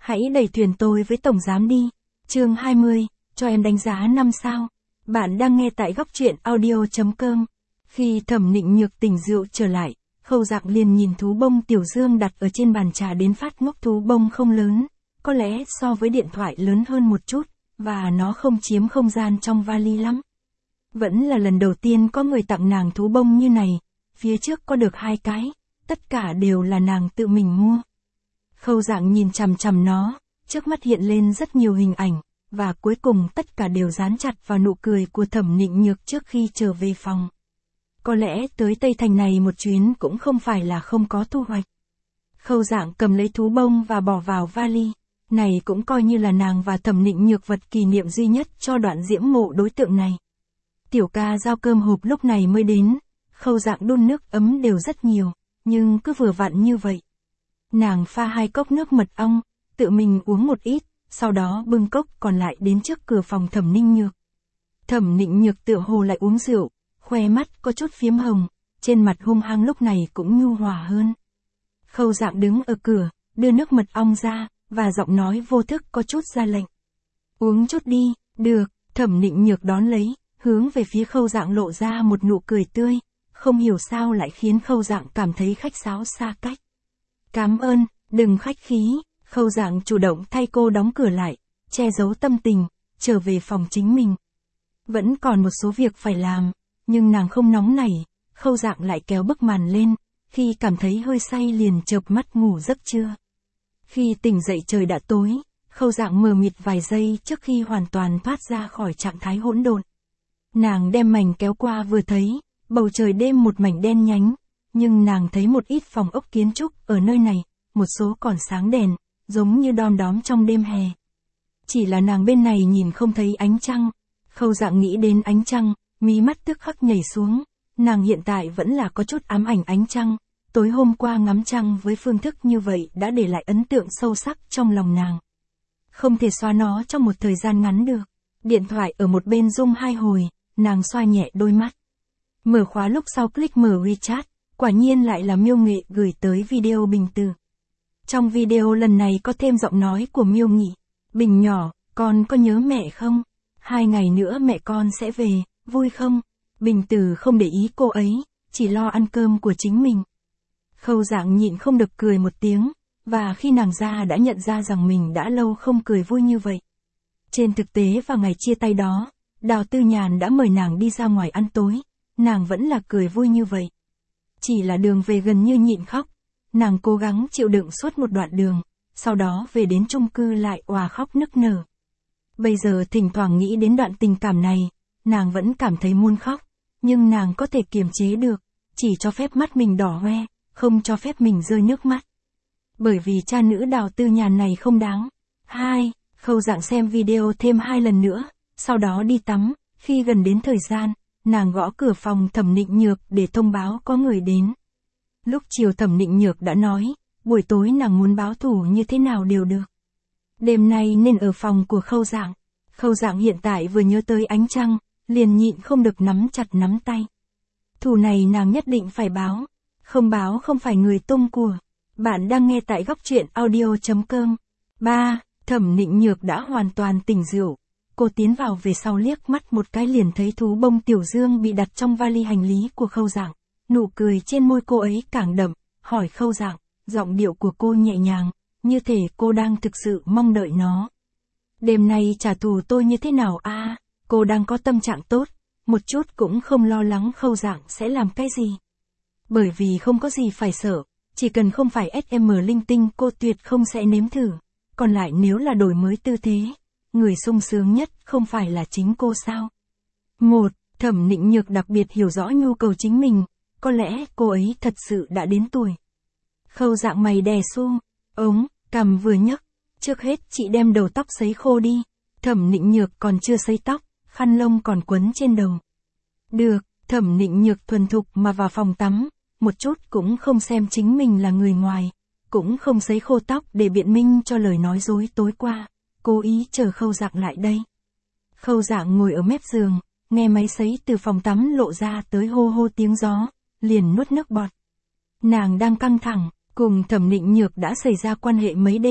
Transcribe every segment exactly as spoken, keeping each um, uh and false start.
Hãy đẩy thuyền tôi với tổng giám đi. Chương hai mươi, cho em đánh giá năm sao. Bạn đang nghe tại góc truyện audio chấm com. Khi Thẩm Nịnh Nhược tỉnh rượu trở lại, Khâu Dạng liền nhìn thú bông Tiểu Dương đặt ở trên bàn trà đến phát ngốc. Thú bông không lớn, có lẽ so với điện thoại lớn hơn một chút, và nó không chiếm không gian trong vali lắm. Vẫn là lần đầu tiên có người tặng nàng thú bông như này, phía trước có được hai cái, tất cả đều là nàng tự mình mua. Khâu Dạng nhìn chằm chằm nó, trước mắt hiện lên rất nhiều hình ảnh, và cuối cùng tất cả đều dán chặt vào nụ cười của Thẩm Nịnh Nhược trước khi trở về phòng. Có lẽ tới Tây Thành này một chuyến cũng không phải là không có thu hoạch. Khâu Dạng cầm lấy thú bông và bỏ vào vali, này cũng coi như là nàng và Thẩm Nịnh Nhược vật kỷ niệm duy nhất cho đoạn diễm mộ đối tượng này. Tiểu ca giao cơm hộp lúc này mới đến, Khâu Dạng đun nước ấm đều rất nhiều, nhưng cứ vừa vặn như vậy. Nàng pha hai cốc nước mật ong, tự mình uống một ít, sau đó bưng cốc còn lại đến trước cửa phòng Thẩm Nịnh Nhược. Thẩm Nịnh Nhược tựa hồ lại uống rượu, khoe mắt có chút phiếm hồng, trên mặt hung hăng lúc này cũng nhu hòa hơn. Khâu Dạng đứng ở cửa, đưa nước mật ong ra, và giọng nói vô thức có chút ra lệnh. Uống chút đi, được. Thẩm Nịnh Nhược đón lấy, hướng về phía Khâu Dạng lộ ra một nụ cười tươi, không hiểu sao lại khiến Khâu Dạng cảm thấy khách sáo xa cách. Cảm ơn, đừng khách khí. Khâu Dạng chủ động thay cô đóng cửa lại, che giấu tâm tình, trở về phòng chính mình. Vẫn còn một số việc phải làm, nhưng nàng không nóng nảy. Khâu Dạng lại kéo bức màn lên, khi cảm thấy hơi say liền chợp mắt ngủ giấc trưa. Khi tỉnh dậy trời đã tối, Khâu Dạng mờ mịt vài giây trước khi hoàn toàn thoát ra khỏi trạng thái hỗn độn. Nàng đem mảnh kéo qua vừa thấy, bầu trời đêm một mảnh đen nhánh, nhưng nàng thấy một ít phòng ốc kiến trúc ở nơi này, một số còn sáng đèn, giống như đom đóm trong đêm hè. Chỉ là nàng bên này nhìn không thấy ánh trăng. Khâu Dạng nghĩ đến ánh trăng, mí mắt tức khắc nhảy xuống. Nàng hiện tại vẫn là có chút ám ảnh ánh trăng, tối hôm qua ngắm trăng với phương thức như vậy đã để lại ấn tượng sâu sắc trong lòng nàng. Không thể xóa nó trong một thời gian ngắn được. Điện thoại ở một bên rung hai hồi, nàng xoa nhẹ đôi mắt. Mở khóa lúc sau click mở WeChat, quả nhiên lại là Miêu Nghệ gửi tới video Bình từ. Trong video lần này có thêm giọng nói của Miêu Nghị. Bình nhỏ, con có nhớ mẹ không? Hai ngày nữa mẹ con sẽ về, vui không? Bình từ không để ý cô ấy, chỉ lo ăn cơm của chính mình. Khâu Dạng nhịn không được cười một tiếng, và khi nàng ra đã nhận ra rằng mình đã lâu không cười vui như vậy. Trên thực tế vào ngày chia tay đó, Đào Tư Nhàn đã mời nàng đi ra ngoài ăn tối, nàng vẫn là cười vui như vậy. Chỉ là đường về gần như nhịn khóc, nàng cố gắng chịu đựng suốt một đoạn đường, sau đó về đến chung cư lại òa khóc nức nở. Bây giờ thỉnh thoảng nghĩ đến đoạn tình cảm này, nàng vẫn cảm thấy muốn khóc, nhưng nàng có thể kiềm chế được, chỉ cho phép mắt mình đỏ hoe, không cho phép mình rơi nước mắt. Bởi vì cha nữ Đào Tư Nhàn này không đáng. Hai, Khâu Dạng xem video thêm hai lần nữa, sau đó đi tắm. Khi gần đến thời gian, nàng gõ cửa phòng Thẩm Nịnh Nhược để thông báo có người đến. Lúc chiều Thẩm Nịnh Nhược đã nói, buổi tối nàng muốn báo thù như thế nào đều được. Đêm nay nên ở phòng của Khâu Dạng. Khâu Dạng hiện tại vừa nhớ tới ánh trăng, liền nhịn không được nắm chặt nắm tay. Thù này nàng nhất định phải báo, không báo không phải người tung của. Bạn đang nghe tại góc truyện audio chấm com. ba. Thẩm Nịnh Nhược đã hoàn toàn tỉnh rượu. Cô tiến vào về sau liếc mắt một cái liền thấy thú bông Tiểu Dương bị đặt trong vali hành lý của Khâu Dạng. Nụ cười trên môi cô ấy càng đậm, hỏi Khâu Dạng, giọng điệu của cô nhẹ nhàng, như thể cô đang thực sự mong đợi nó. Đêm nay trả thù tôi như thế nào a? À, cô đang có tâm trạng tốt, một chút cũng không lo lắng Khâu Dạng sẽ làm cái gì. Bởi vì không có gì phải sợ, chỉ cần không phải ét em linh tinh cô tuyệt không sẽ nếm thử. Còn lại nếu là đổi mới tư thế, người sung sướng nhất không phải là chính cô sao? Một, Thẩm Nịnh Nhược đặc biệt hiểu rõ nhu cầu chính mình, có lẽ cô ấy thật sự đã đến tuổi. Khâu Dạng mày đè xu, ống, cằm vừa nhấc, trước hết chị đem đầu tóc sấy khô đi. Thẩm Nịnh Nhược còn chưa sấy tóc, khăn lông còn quấn trên đầu. Được, Thẩm Nịnh Nhược thuần thục mà vào phòng tắm, một chút cũng không xem chính mình là người ngoài, cũng không sấy khô tóc để biện minh cho lời nói dối tối qua, cố ý chờ Khâu Dạng lại đây. Khâu Dạng ngồi ở mép giường, nghe máy sấy từ phòng tắm lộ ra tới hô hô tiếng gió, liền nuốt nước bọt. Nàng đang căng thẳng, cùng Thẩm Nịnh Nhược đã xảy ra quan hệ mấy đêm,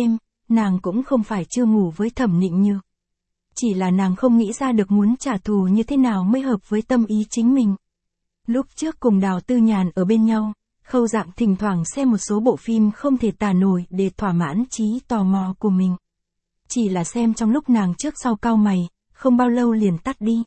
nàng cũng không phải chưa ngủ với Thẩm Nịnh Nhược. Chỉ là nàng không nghĩ ra được muốn trả thù như thế nào mới hợp với tâm ý chính mình. Lúc trước cùng Đào Tư Nhàn ở bên nhau, Khâu Dạng thỉnh thoảng xem một số bộ phim không thể tả nổi để thỏa mãn trí tò mò của mình. Chỉ là xem trong lúc nàng trước sau cau mày, không bao lâu liền tắt đi.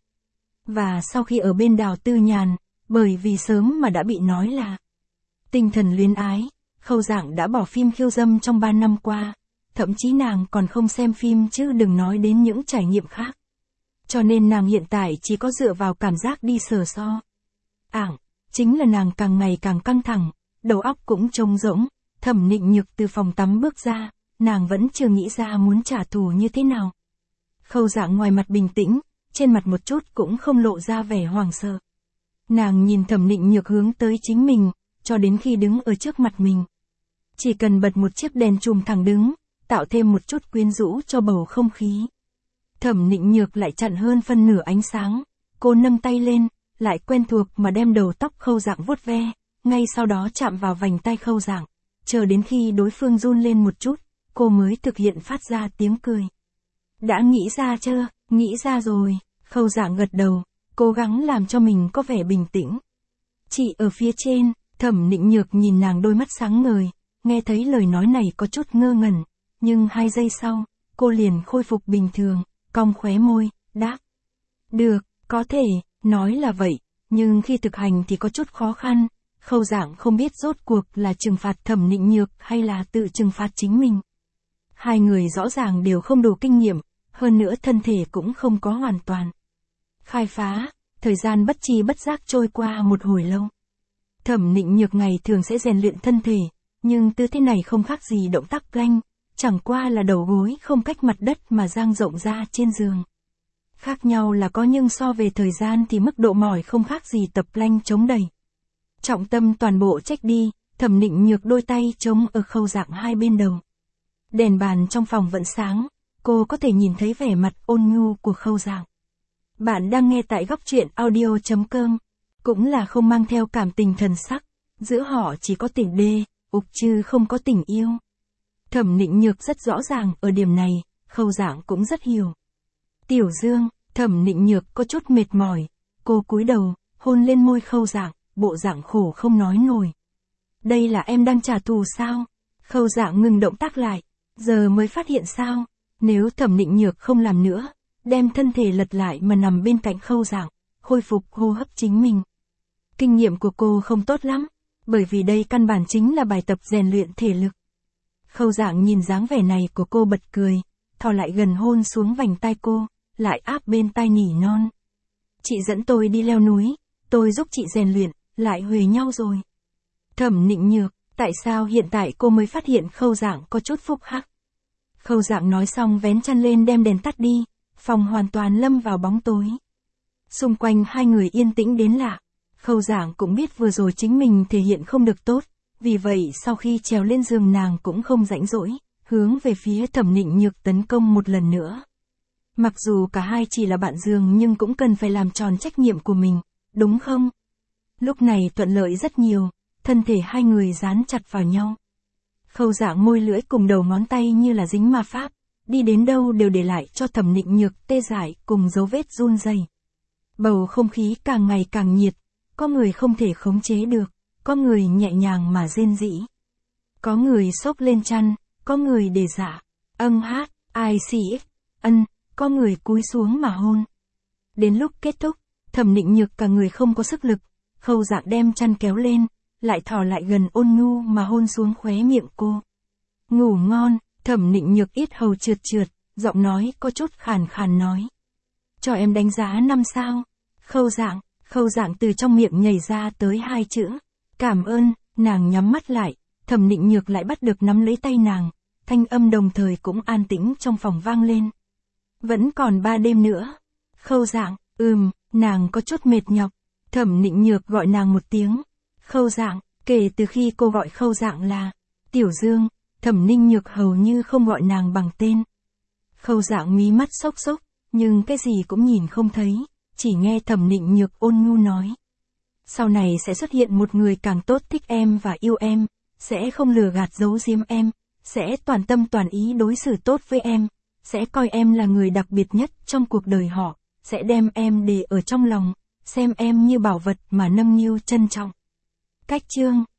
Và sau khi ở bên Đào Tư Nhàn, bởi vì sớm mà đã bị nói là tinh thần luyến ái, Khâu Dạng đã bỏ phim khiêu dâm trong ba năm qua, thậm chí nàng còn không xem phim chứ đừng nói đến những trải nghiệm khác. Cho nên nàng hiện tại chỉ có dựa vào cảm giác đi sờ so. Ảng, chính là nàng càng ngày càng căng thẳng, đầu óc cũng trống rỗng. Thẩm Nịnh Nhược từ phòng tắm bước ra, nàng vẫn chưa nghĩ ra muốn trả thù như thế nào. Khâu Dạng ngoài mặt bình tĩnh, trên mặt một chút cũng không lộ ra vẻ hoảng sợ. Nàng nhìn Thẩm Nịnh Nhược hướng tới chính mình, cho đến khi đứng ở trước mặt mình. Chỉ cần bật một chiếc đèn chùm thẳng đứng, tạo thêm một chút quyến rũ cho bầu không khí. Thẩm Nịnh Nhược lại chặn hơn phân nửa ánh sáng, cô nâng tay lên, lại quen thuộc mà đem đầu tóc Khâu Dạng vuốt ve, ngay sau đó chạm vào vành tay Khâu Dạng, chờ đến khi đối phương run lên một chút, cô mới thực hiện phát ra tiếng cười. Đã nghĩ ra chưa? Nghĩ ra rồi. Khâu Dạng gật đầu, cố gắng làm cho mình có vẻ bình tĩnh. Chị ở phía trên. Thẩm Nịnh Nhược nhìn nàng đôi mắt sáng ngời, nghe thấy lời nói này có chút ngơ ngẩn, nhưng hai giây sau, cô liền khôi phục bình thường, cong khóe môi, đáp. Được, có thể, nói là vậy, nhưng khi thực hành thì có chút khó khăn. Khâu Dạng không biết rốt cuộc là trừng phạt Thẩm Nịnh Nhược hay là tự trừng phạt chính mình. Hai người rõ ràng đều không đủ kinh nghiệm, hơn nữa thân thể cũng không có hoàn toàn khai phá, thời gian bất tri bất giác trôi qua một hồi lâu. Thẩm Nịnh Nhược ngày thường sẽ rèn luyện thân thể, nhưng tư thế này không khác gì động tác plank, chẳng qua là đầu gối không cách mặt đất mà dang rộng ra trên giường. Khác nhau là có nhưng so về thời gian thì mức độ mỏi không khác gì tập plank chống đẩy. Trọng tâm toàn bộ trách đi, Thẩm Nịnh Nhược đôi tay chống ở Khâu Dạng hai bên đầu. Đèn bàn trong phòng vẫn sáng, cô có thể nhìn thấy vẻ mặt ôn nhu của Khâu Dạng. Bạn đang nghe tại góc truyện audio chấm com. Cũng là không mang theo cảm tình thần sắc, giữa họ chỉ có tình đê, ục chứ không có tình yêu. Thẩm Nịnh Nhược rất rõ ràng ở điểm này, Khâu Dạng cũng rất hiểu. Tiểu Dương, Thẩm Nịnh Nhược có chút mệt mỏi, cô cúi đầu, hôn lên môi Khâu Dạng, bộ dạng khổ không nói nổi. Đây là em đang trả thù sao? Khâu Dạng ngừng động tác lại, giờ mới phát hiện sao? Nếu Thẩm Nịnh Nhược không làm nữa, đem thân thể lật lại mà nằm bên cạnh Khâu Dạng, khôi phục hô hấp chính mình. Kinh nghiệm của cô không tốt lắm, bởi vì đây căn bản chính là bài tập rèn luyện thể lực. Khâu Dạng nhìn dáng vẻ này của cô bật cười, thò lại gần hôn xuống vành tai cô, lại áp bên tai nỉ non. Chị dẫn tôi đi leo núi, tôi giúp chị rèn luyện, lại huề nhau rồi. Thẩm Nịnh Nhược, tại sao hiện tại cô mới phát hiện Khâu Dạng có chút phúc hắc? Khâu Dạng nói xong vén chăn lên đem đèn tắt đi, phòng hoàn toàn lâm vào bóng tối. Xung quanh hai người yên tĩnh đến lạ. Khâu Dạng cũng biết vừa rồi chính mình thể hiện không được tốt, vì vậy sau khi trèo lên giường nàng cũng không rãnh rỗi, hướng về phía Thẩm Nịnh Nhược tấn công một lần nữa. Mặc dù cả hai chỉ là bạn giường nhưng cũng cần phải làm tròn trách nhiệm của mình, đúng không? Lúc này thuận lợi rất nhiều, thân thể hai người dán chặt vào nhau. Khâu Dạng môi lưỡi cùng đầu ngón tay như là dính ma pháp, đi đến đâu đều để lại cho Thẩm Nịnh Nhược tê dại cùng dấu vết run rẩy. Bầu không khí càng ngày càng nhiệt. Có người không thể khống chế được, có người nhẹ nhàng mà rên rỉ. Có người xốc lên chăn, có người để dạ, âng hát, ai xỉ, ân, có người cúi xuống mà hôn. Đến lúc kết thúc, Thẩm Nịnh Nhược cả người không có sức lực, Khâu Dạng đem chăn kéo lên, lại thò lại gần ôn nhu mà hôn xuống khóe miệng cô. Ngủ ngon, Thẩm Nịnh Nhược yết hầu trượt trượt, giọng nói có chút khàn khàn nói. Cho em đánh giá năm sao. Khâu Dạng, Khâu Dạng từ trong miệng nhảy ra tới hai chữ. Cảm ơn, nàng nhắm mắt lại, Thẩm Nịnh Nhược lại bắt được nắm lấy tay nàng, thanh âm đồng thời cũng an tĩnh trong phòng vang lên. Vẫn còn ba đêm nữa. Khâu Dạng, ừm, nàng có chút mệt nhọc. Thẩm Nịnh Nhược gọi nàng một tiếng. Khâu Dạng, kể từ khi cô gọi Khâu Dạng là Tiểu Dương, Thẩm Nịnh Nhược hầu như không gọi nàng bằng tên. Khâu Dạng mí mắt xốc xốc, nhưng cái gì cũng nhìn không thấy, chỉ nghe Thẩm Nịnh Nhược ôn nhu nói. Sau này sẽ xuất hiện một người càng tốt thích em và yêu em, sẽ không lừa gạt giấu giếm em, sẽ toàn tâm toàn ý đối xử tốt với em, sẽ coi em là người đặc biệt nhất trong cuộc đời họ, sẽ đem em để ở trong lòng, xem em như bảo vật mà nâng niu trân trọng. Cách chương